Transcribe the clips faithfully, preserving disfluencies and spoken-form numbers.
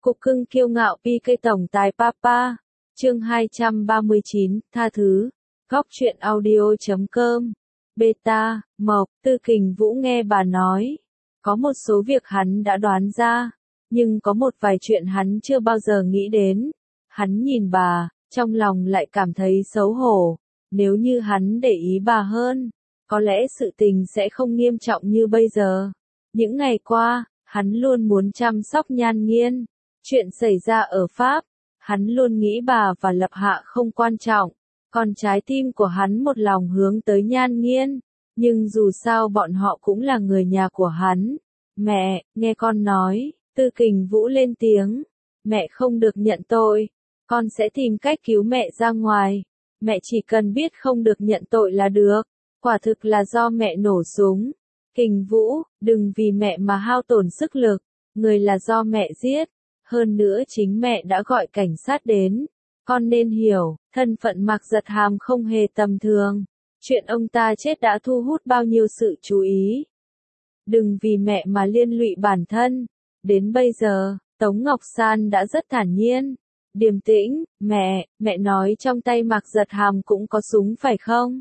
Cục cưng kiêu ngạo pi cây tổng tài Papa. Chương hai trăm ba mươi chín, tha thứ. Góc truyện audio chấm com. Beta, Mộc, Tư Kình Vũ nghe bà nói. Có một số việc hắn đã đoán ra, nhưng có một vài chuyện hắn chưa bao giờ nghĩ đến. Hắn nhìn bà, trong lòng lại cảm thấy xấu hổ. Nếu như hắn để ý bà hơn, có lẽ sự tình sẽ không nghiêm trọng như bây giờ. Những ngày qua, hắn luôn muốn chăm sóc Nhan Nghiên. Chuyện xảy ra ở Pháp, hắn luôn nghĩ bà và Lập Hạ không quan trọng, còn trái tim của hắn một lòng hướng tới Nhan Nghiên, nhưng dù sao bọn họ cũng là người nhà của hắn. Mẹ, nghe con nói, Tư Kình Vũ lên tiếng, mẹ không được nhận tội, con sẽ tìm cách cứu mẹ ra ngoài, mẹ chỉ cần biết không được nhận tội là được, quả thực là do mẹ nổ súng. Kình Vũ, đừng vì mẹ mà hao tổn sức lực, người là do mẹ giết. Hơn nữa chính mẹ đã gọi cảnh sát đến. Con nên hiểu, thân phận Mạc Giật Hàm không hề tầm thường. Chuyện ông ta chết đã thu hút bao nhiêu sự chú ý. Đừng vì mẹ mà liên lụy bản thân. Đến bây giờ, Tống Ngọc San đã rất thản nhiên. Điềm tĩnh, mẹ, mẹ nói trong tay Mạc Giật Hàm cũng có súng phải không?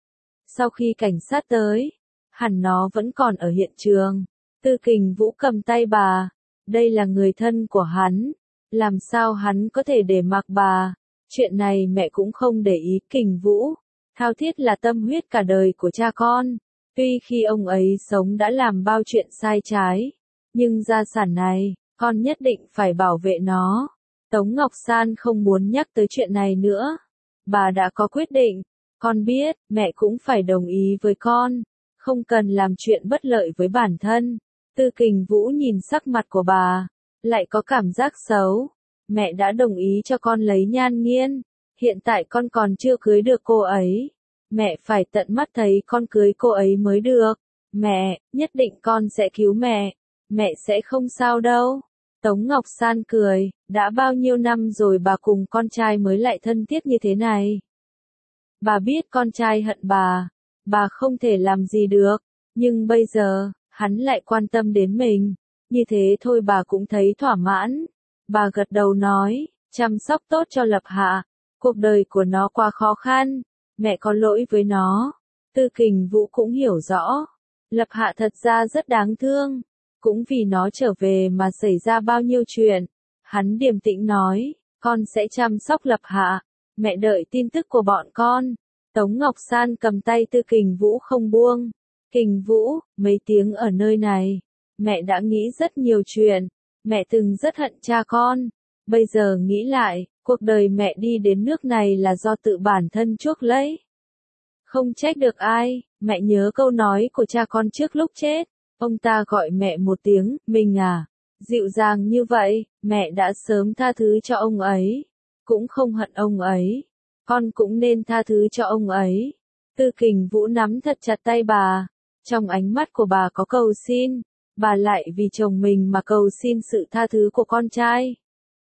Sau khi cảnh sát tới, hẳn nó vẫn còn ở hiện trường. Tư Kình Vũ cầm tay bà. Đây là người thân của hắn, làm sao hắn có thể để mặc bà, chuyện này mẹ cũng không để ý. Kình Vũ, thao thiết là tâm huyết cả đời của cha con, tuy khi ông ấy sống đã làm bao chuyện sai trái, nhưng gia sản này, con nhất định phải bảo vệ nó. Tống Ngọc San không muốn nhắc tới chuyện này nữa, bà đã có quyết định, con biết, mẹ cũng phải đồng ý với con, không cần làm chuyện bất lợi với bản thân. Tư Kình Vũ nhìn sắc mặt của bà, lại có cảm giác xấu. Mẹ đã đồng ý cho con lấy Nhan Nghiên, hiện tại con còn chưa cưới được cô ấy. Mẹ phải tận mắt thấy con cưới cô ấy mới được. Mẹ, nhất định con sẽ cứu mẹ. Mẹ sẽ không sao đâu. Tống Ngọc San cười, đã bao nhiêu năm rồi bà cùng con trai mới lại thân thiết như thế này. Bà biết con trai hận bà, bà không thể làm gì được, nhưng bây giờ, hắn lại quan tâm đến mình, như thế thôi bà cũng thấy thỏa mãn. Bà gật đầu nói, chăm sóc tốt cho Lập Hạ, cuộc đời của nó quá khó khăn, mẹ có lỗi với nó. Tư Kình Vũ cũng hiểu rõ, Lập Hạ thật ra rất đáng thương, cũng vì nó trở về mà xảy ra bao nhiêu chuyện. Hắn điềm tĩnh nói, con sẽ chăm sóc Lập Hạ, mẹ đợi tin tức của bọn con. Tống Ngọc San cầm tay Tư Kình Vũ không buông. Kình Vũ, mấy tiếng ở nơi này, mẹ đã nghĩ rất nhiều chuyện, mẹ từng rất hận cha con, bây giờ nghĩ lại, cuộc đời mẹ đi đến nước này là do tự bản thân chuốc lấy. Không trách được ai, mẹ nhớ câu nói của cha con trước lúc chết, ông ta gọi mẹ một tiếng, mình à, dịu dàng như vậy, mẹ đã sớm tha thứ cho ông ấy, cũng không hận ông ấy, con cũng nên tha thứ cho ông ấy. Tư Kình Vũ nắm thật chặt tay bà. Trong ánh mắt của bà có cầu xin, bà lại vì chồng mình mà cầu xin sự tha thứ của con trai.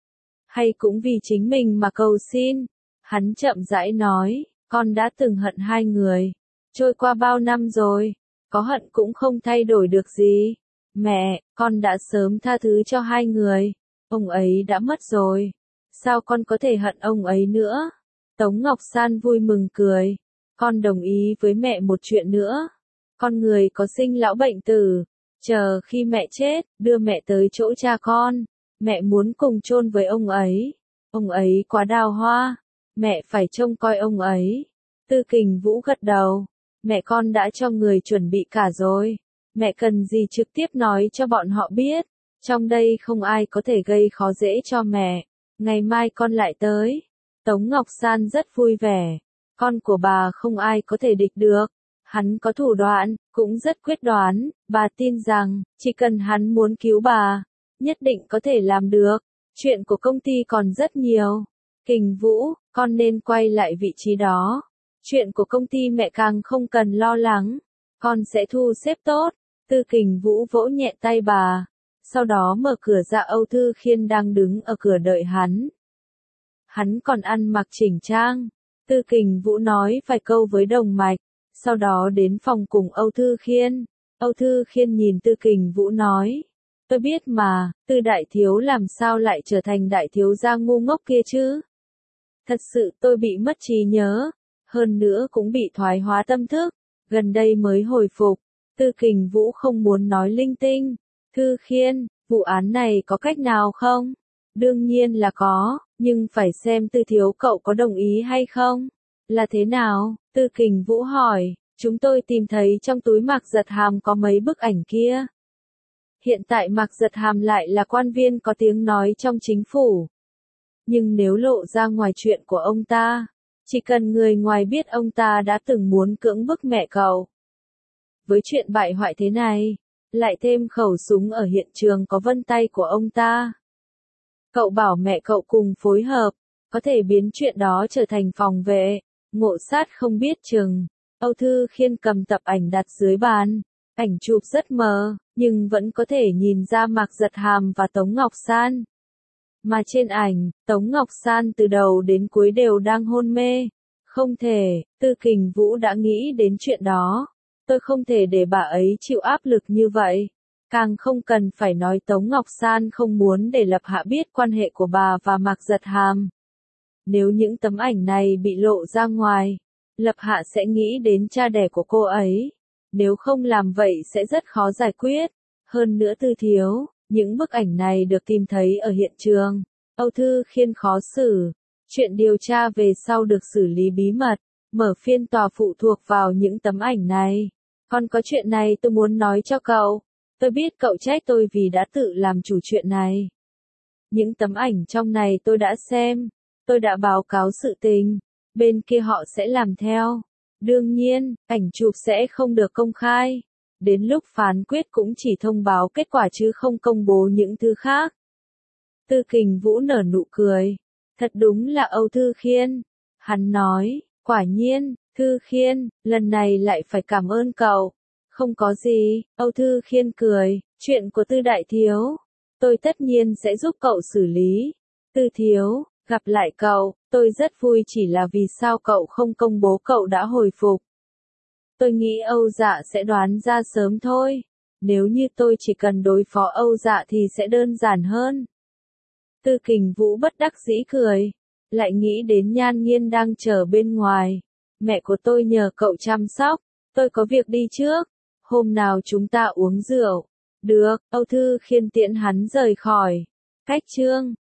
Hay cũng vì chính mình mà cầu xin, hắn chậm rãi nói, con đã từng hận hai người, trôi qua bao năm rồi, có hận cũng không thay đổi được gì. Mẹ, con đã sớm tha thứ cho hai người, ông ấy đã mất rồi, sao con có thể hận ông ấy nữa? Tống Ngọc San vui mừng cười, con đồng ý với mẹ một chuyện nữa. Con người có sinh lão bệnh tử, chờ khi mẹ chết, đưa mẹ tới chỗ cha con, mẹ muốn cùng chôn với ông ấy. Ông ấy quá đào hoa, mẹ phải trông coi ông ấy. Tư Kình Vũ gật đầu, mẹ con đã cho người chuẩn bị cả rồi, mẹ cần gì trực tiếp nói cho bọn họ biết, trong đây không ai có thể gây khó dễ cho mẹ, ngày mai con lại tới. Tống Ngọc San rất vui vẻ, con của bà không ai có thể địch được. Hắn có thủ đoạn, cũng rất quyết đoán, bà tin rằng, chỉ cần hắn muốn cứu bà, nhất định có thể làm được. Chuyện của công ty còn rất nhiều. Kình Vũ, con nên quay lại vị trí đó. Chuyện của công ty mẹ càng không cần lo lắng, con sẽ thu xếp tốt. Tư Kình Vũ vỗ nhẹ tay bà, sau đó mở cửa ra. Âu Thư Khiên đang đứng ở cửa đợi hắn. Hắn còn ăn mặc chỉnh trang. Tư Kình Vũ nói vài câu với Đồng Mạch, sau đó đến phòng cùng Âu Thư Khiên. Âu Thư Khiên nhìn Tư Kình Vũ nói, Tôi biết mà, Tư đại thiếu làm sao lại trở thành đại thiếu gia ngu ngốc kia chứ? Thật sự tôi bị mất trí nhớ, hơn nữa cũng bị thoái hóa tâm thức, gần đây mới hồi phục. Tư Kình Vũ không muốn nói linh tinh. Thư Khiên, vụ án này có cách nào không? Đương nhiên là có, nhưng phải xem Tư thiếu cậu có đồng ý hay không. Là thế nào? Tư Kình Vũ hỏi, chúng tôi tìm thấy trong túi Mạc Giật Hàm có mấy bức ảnh kia. Hiện tại Mạc Giật Hàm lại là quan viên có tiếng nói trong chính phủ. Nhưng nếu lộ ra ngoài chuyện của ông ta, chỉ cần người ngoài biết ông ta đã từng muốn cưỡng bức mẹ cậu. Với chuyện bại hoại thế này, lại thêm khẩu súng ở hiện trường có vân tay của ông ta. Cậu bảo mẹ cậu cùng phối hợp, có thể biến chuyện đó trở thành phòng vệ, ngộ sát không biết chừng. Âu Thư Khiên cầm tập ảnh đặt dưới bàn, ảnh chụp rất mờ, nhưng vẫn có thể nhìn ra Mạc Giật Hàm và Tống Ngọc San. Mà trên ảnh, Tống Ngọc San từ đầu đến cuối đều đang hôn mê. Không thể, Tư Kình Vũ đã nghĩ đến chuyện đó. Tôi không thể để bà ấy chịu áp lực như vậy. Càng không cần phải nói Tống Ngọc San không muốn để Lập Hạ biết quan hệ của bà và Mạc Giật Hàm. Nếu những tấm ảnh này bị lộ ra ngoài, Lập Hạ sẽ nghĩ đến cha đẻ của cô ấy. Nếu không làm vậy sẽ rất khó giải quyết. Hơn nữa Tư thiếu, những bức ảnh này được tìm thấy ở hiện trường. Âu Thư Khiên khó xử. Chuyện điều tra về sau được xử lý bí mật. Mở phiên tòa phụ thuộc vào những tấm ảnh này. Còn có chuyện này tôi muốn nói cho cậu. Tôi biết cậu trách tôi vì đã tự làm chủ chuyện này. Những tấm ảnh trong này tôi đã xem. Tôi đã báo cáo sự tình. Bên kia họ sẽ làm theo. Đương nhiên, ảnh chụp sẽ không được công khai. Đến lúc phán quyết cũng chỉ thông báo kết quả chứ không công bố những thứ khác. Tư Kình Vũ nở nụ cười. Thật đúng là Âu Thư Khiên. Hắn nói, quả nhiên, Thư Khiên, lần này lại phải cảm ơn cậu. Không có gì, Âu Thư Khiên cười, chuyện của Tư đại thiếu. Tôi tất nhiên sẽ giúp cậu xử lý. Tư thiếu, gặp lại cậu, tôi rất vui chỉ là vì sao cậu không công bố cậu đã hồi phục. Tôi nghĩ Âu Dạ sẽ đoán ra sớm thôi. Nếu như tôi chỉ cần đối phó Âu Dạ thì sẽ đơn giản hơn. Tư Kình Vũ bất đắc dĩ cười. Lại nghĩ đến Nhan Nghiên đang chờ bên ngoài. Mẹ của tôi nhờ cậu chăm sóc. Tôi có việc đi trước. Hôm nào chúng ta uống rượu. Được, Âu Thư Khiên tiễn hắn rời khỏi. Cách chương